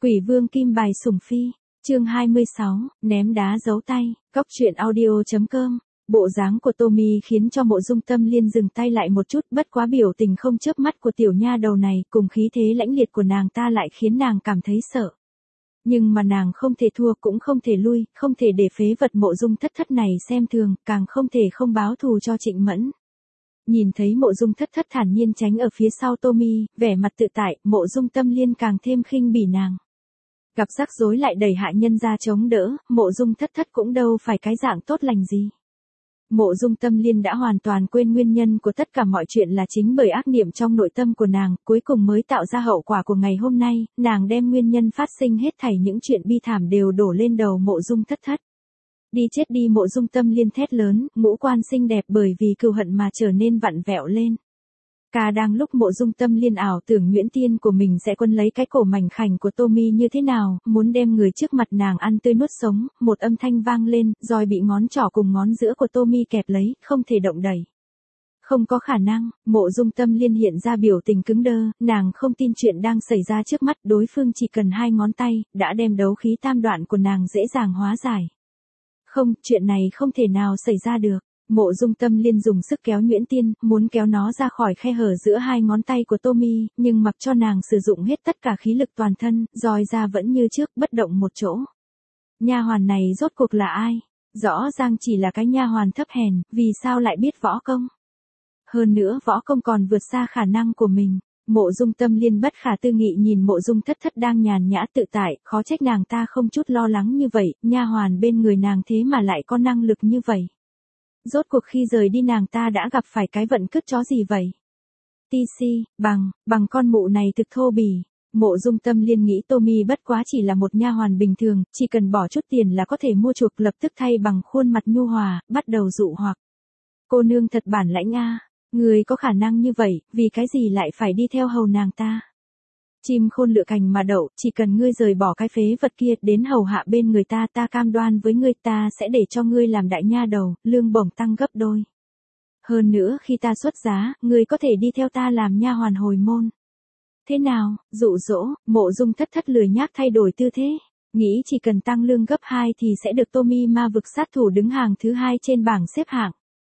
Quỷ vương kim bài sủng phi, chương 26, ném đá giấu tay, Cóc truyện audio.com. Bộ dáng của Tommy khiến cho Mộ Dung Tâm Liên dừng tay lại một chút, bất quá biểu tình không chớp mắt của tiểu nha đầu này cùng khí thế lãnh liệt của nàng ta lại khiến nàng cảm thấy sợ. Nhưng mà nàng không thể thua cũng không thể lui, không thể để phế vật Mộ Dung Thất Thất này xem thường, càng không thể không báo thù cho Trịnh Mẫn. Nhìn thấy Mộ Dung Thất Thất thản nhiên tránh ở phía sau Tommy, vẻ mặt tự tại, Mộ Dung Tâm Liên càng thêm khinh bỉ nàng. Gặp rắc rối lại đẩy hạ nhân ra chống đỡ, Mộ Dung Thất Thất cũng đâu phải cái dạng tốt lành gì. Mộ Dung Tâm Liên đã hoàn toàn quên nguyên nhân của tất cả mọi chuyện là chính bởi ác niệm trong nội tâm của nàng, cuối cùng mới tạo ra hậu quả của ngày hôm nay, nàng đem nguyên nhân phát sinh hết thảy những chuyện bi thảm đều đổ lên đầu Mộ Dung Thất Thất. Đi chết đi, Mộ Dung Tâm Liên thét lớn, ngũ quan xinh đẹp bởi vì cừu hận mà trở nên vặn vẹo lên. Đang lúc Mộ Dung Tâm Liên ảo tưởng nhuyễn tiên của mình sẽ quân lấy cái cổ mảnh khảnh của Tommy như thế nào, muốn đem người trước mặt nàng ăn tươi nuốt sống, một âm thanh vang lên, roi bị ngón trỏ cùng ngón giữa của Tommy kẹp lấy, không thể động đẩy. Không có khả năng, Mộ Dung Tâm Liên hiện ra biểu tình cứng đơ, nàng không tin chuyện đang xảy ra trước mắt, đối phương chỉ cần 2 ngón tay, đã đem đấu khí tam đoạn của nàng dễ dàng hóa giải. Không, chuyện này không thể nào xảy ra được. Mộ Dung Tâm Liên dùng sức kéo nhuyễn tiên, muốn kéo nó ra khỏi khe hở giữa 2 ngón tay của Tommy, nhưng mặc cho nàng sử dụng hết tất cả khí lực toàn thân, roi ra vẫn như trước, bất động một chỗ. Nha hoàn này rốt cuộc là ai? Rõ ràng chỉ là cái nha hoàn thấp hèn, vì sao lại biết võ công? Hơn nữa võ công còn vượt xa khả năng của mình. Mộ Dung Tâm Liên bất khả tư nghị nhìn Mộ Dung Thất Thất đang nhàn nhã tự tại, khó trách nàng ta không chút lo lắng như vậy, nha hoàn bên người nàng thế mà lại có năng lực như vậy. Rốt cuộc khi rời đi nàng ta đã gặp phải cái vận cứt chó gì vậy? TC, bằng con mụ này thực thô bỉ. Mộ Dung Tâm Liên nghĩ Tommy bất quá chỉ là một nha hoàn bình thường, chỉ cần bỏ chút tiền là có thể mua chuộc, lập tức thay bằng khuôn mặt nhu hòa, bắt đầu dụ hoặc. Cô nương thật bản lãnh a, người có khả năng như vậy, vì cái gì lại phải đi theo hầu nàng ta? Chim khôn lựa cành mà đậu, chỉ cần ngươi rời bỏ cái phế vật kia đến hầu hạ bên người ta, ta cam đoan với ngươi ta sẽ để cho ngươi làm đại nha đầu, lương bổng tăng gấp đôi. Hơn nữa khi ta xuất giá, ngươi có thể đi theo ta làm nha hoàn hồi môn. Thế nào, dụ dỗ? Mộ Dung Thất Thất lười nhác thay đổi tư thế, nghĩ chỉ cần tăng lương gấp 2 thì sẽ được Tommy ma vực sát thủ đứng hàng thứ 2 trên bảng xếp hạng.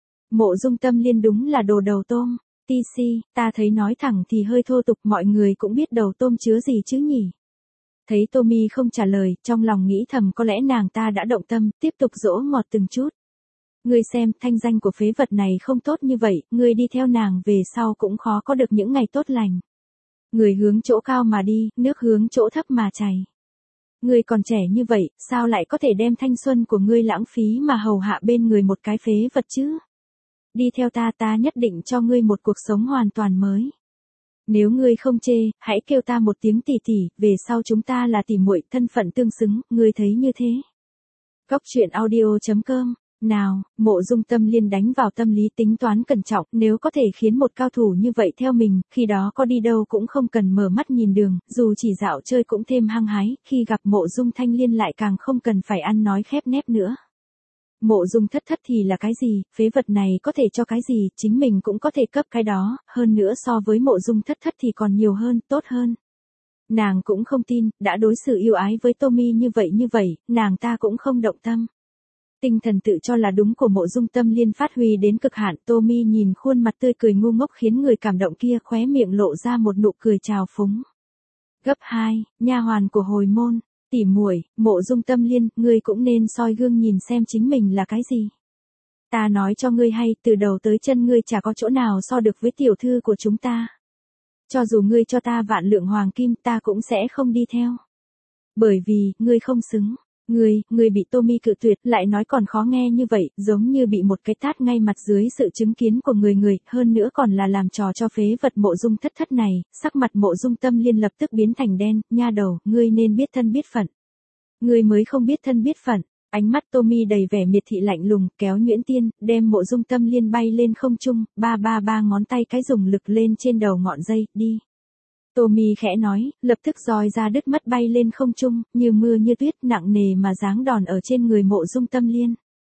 Mộ Dung Tâm Liên đúng là đồ đầu tôm. TC, ta thấy nói thẳng thì hơi thô tục, mọi người cũng biết đầu tôm chứa gì chứ nhỉ. Thấy Tommy không trả lời, trong lòng nghĩ thầm có lẽ nàng ta đã động tâm, tiếp tục dỗ ngọt từng chút. Ngươi xem, thanh danh của phế vật này không tốt như vậy, ngươi đi theo nàng về sau cũng khó có được những ngày tốt lành. Người hướng chỗ cao mà đi, nước hướng chỗ thấp mà chảy. Ngươi còn trẻ như vậy, sao lại có thể đem thanh xuân của ngươi lãng phí mà hầu hạ bên người một cái phế vật chứ? Đi theo ta, ta nhất định cho ngươi một cuộc sống hoàn toàn mới. Nếu ngươi không chê, hãy kêu ta một tiếng tỷ tỷ, về sau chúng ta là tỷ muội, thân phận tương xứng, ngươi thấy như thế. Cóc truyện audio.com. Nào, Mộ Dung Tâm Liên đánh vào tâm lý tính toán cẩn trọng, nếu có thể khiến một cao thủ như vậy theo mình, khi đó có đi đâu cũng không cần mở mắt nhìn đường, dù chỉ dạo chơi cũng thêm hăng hái, khi gặp Mộ Dung Thanh Liên lại càng không cần phải ăn nói khép nép nữa. Mộ Dung Thất Thất thì là cái gì, phế vật này có thể cho cái gì, chính mình cũng có thể cấp cái đó, hơn nữa so với Mộ Dung Thất Thất thì còn nhiều hơn, tốt hơn. Nàng cũng không tin, đã đối xử yêu ái với Tommy như vậy, nàng ta cũng không động tâm. Tinh thần tự cho là đúng của Mộ Dung Tâm Liên phát huy đến cực hạn, Tommy nhìn khuôn mặt tươi cười ngu ngốc khiến người cảm động kia, khóe miệng lộ ra một nụ cười trào phúng. Gấp 2, nha hoàn của hồi môn. Tỉ muội, Mộ Dung Tâm Liên, ngươi cũng nên soi gương nhìn xem chính mình là cái gì. Ta nói cho ngươi hay, từ đầu tới chân ngươi chả có chỗ nào so được với tiểu thư của chúng ta. Cho dù ngươi cho ta vạn lượng hoàng kim, ta cũng sẽ không đi theo. Bởi vì, ngươi không xứng. Ngươi bị Tommy cự tuyệt, lại nói còn khó nghe như vậy, giống như bị một cái tát ngay mặt dưới sự chứng kiến của người, hơn nữa còn là làm trò cho phế vật Mộ Dung Thất Thất này, sắc mặt Mộ Dung Tâm Liên lập tức biến thành đen, nha đầu, ngươi nên biết thân biết phận. Ngươi mới không biết thân biết phận. Ánh mắt Tommy đầy vẻ miệt thị lạnh lùng, kéo nhuyễn tiên, đem Mộ Dung Tâm Liên bay lên không trung, ba ngón tay cái dùng lực lên trên đầu ngọn dây, đi. Tommy khẽ nói, lập tức roi ra đứt mất bay lên không trung, như mưa như tuyết, nặng nề mà giáng đòn ở trên người Mộ Dung Tâm Liên.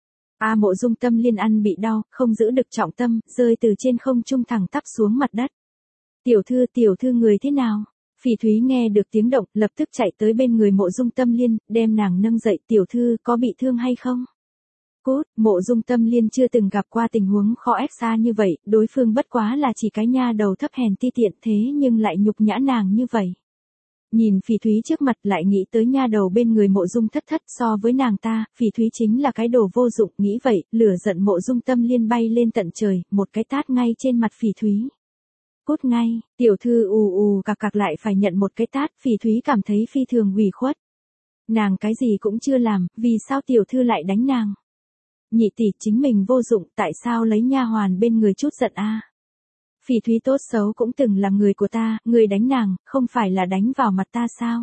Mộ Dung Tâm Liên ăn bị đau, không giữ được trọng tâm, rơi từ trên không trung thẳng tắp xuống mặt đất. Tiểu thư người thế nào? Phỉ Thúy nghe được tiếng động, lập tức chạy tới bên người Mộ Dung Tâm Liên, đem nàng nâng dậy, tiểu thư có bị thương hay không? Cút, Mộ Dung Tâm Liên chưa từng gặp qua tình huống khó ép xa như vậy, đối phương bất quá là chỉ cái nha đầu thấp hèn ti tiện thế nhưng lại nhục nhã nàng như vậy. Nhìn Phỉ Thúy trước mặt lại nghĩ tới nha đầu bên người Mộ Dung Thất Thất, so với nàng ta, Phỉ Thúy chính là cái đồ vô dụng, nghĩ vậy, lửa giận Mộ Dung Tâm Liên bay lên tận trời, một cái tát ngay trên mặt Phỉ Thúy. Cút ngay, tiểu thư cặc cặc lại phải nhận một cái tát, Phỉ Thúy cảm thấy phi thường ủy khuất. Nàng cái gì cũng chưa làm, vì sao tiểu thư lại đánh nàng? Nhị tỷ, chính mình vô dụng, tại sao lấy nha hoàn bên người chút giận a? Phỉ Thúy tốt xấu cũng từng là người của ta, người đánh nàng, không phải là đánh vào mặt ta sao?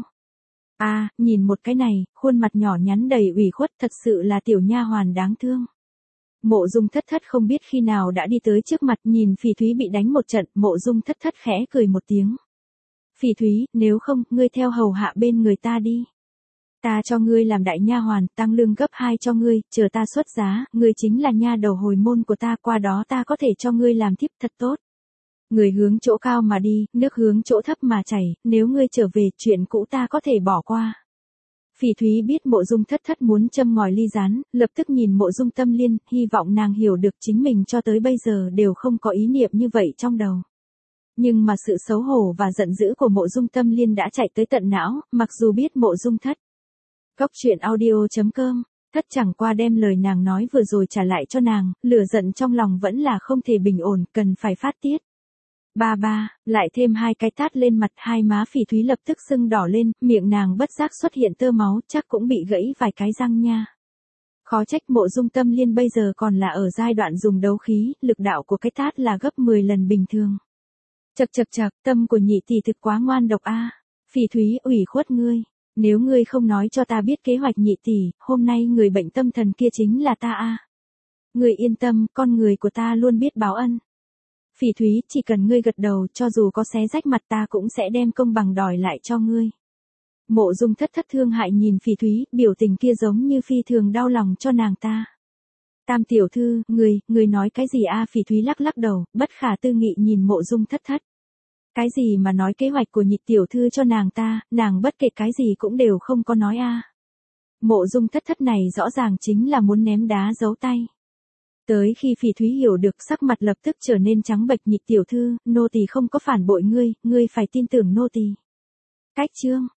Nhìn một cái này, khuôn mặt nhỏ nhắn đầy ủy khuất, thật sự là tiểu nha hoàn đáng thương. Mộ Dung Thất Thất không biết khi nào đã đi tới trước mặt, nhìn Phỉ Thúy bị đánh một trận, Mộ Dung Thất Thất khẽ cười một tiếng. Phỉ Thúy, nếu không, ngươi theo hầu hạ bên người ta đi. Ta cho ngươi làm đại nha hoàn, tăng lương gấp 2 cho ngươi, chờ ta xuất giá, ngươi chính là nha đầu hồi môn của ta, qua đó ta có thể cho ngươi làm thiếp thật tốt. Người hướng chỗ cao mà đi, nước hướng chỗ thấp mà chảy, nếu ngươi trở về, chuyện cũ ta có thể bỏ qua. Phỉ Thúy biết Mộ Dung Thất Thất muốn châm ngòi ly rán, lập tức nhìn Mộ Dung Tâm Liên, hy vọng nàng hiểu được chính mình cho tới bây giờ đều không có ý niệm như vậy trong đầu. Nhưng mà sự xấu hổ và giận dữ của Mộ Dung Tâm Liên đã chạy tới tận não, mặc dù biết Mộ Dung Thất. Cốc truyện audio.com, Thất chẳng qua đem lời nàng nói vừa rồi trả lại cho nàng, lửa giận trong lòng vẫn là không thể bình ổn, cần phải phát tiết. Ba, lại thêm 2 cái tát lên mặt, hai má Phỉ Thúy lập tức sưng đỏ lên, miệng nàng bất giác xuất hiện tơ máu, chắc cũng bị gãy vài cái răng nha. Khó trách Mộ Dung Tâm Liên bây giờ còn là ở giai đoạn dùng đấu khí, lực đạo của cái tát là gấp 10 lần bình thường. Chậc, tâm của nhị tỷ thực quá ngoan độc a. Phỉ Thúy, ủy khuất ngươi, nếu ngươi không nói cho ta biết kế hoạch nhị tỷ, hôm nay người bệnh tâm thần kia chính là ta a. Ngươi yên tâm, con người của ta luôn biết báo ân. Phỉ Thúy, chỉ cần ngươi gật đầu, cho dù có xé rách mặt ta cũng sẽ đem công bằng đòi lại cho ngươi. Mộ Dung Thất Thất thương hại nhìn Phỉ Thúy, biểu tình kia giống như phi thường đau lòng cho nàng ta. Tam tiểu thư, người nói cái gì a? Phỉ Thúy lắc đầu, bất khả tư nghị nhìn Mộ Dung Thất Thất. Cái gì mà nói kế hoạch của nhị tiểu thư cho nàng ta, nàng bất kể cái gì cũng đều không có nói a. Mộ Dung Thất Thất này rõ ràng chính là muốn ném đá giấu tay. Tới khi Phỉ Thúy hiểu được, sắc mặt lập tức trở nên trắng bệch. Nhị tiểu thư, nô tỳ không có phản bội ngươi, ngươi phải tin tưởng nô tỳ. Cách chương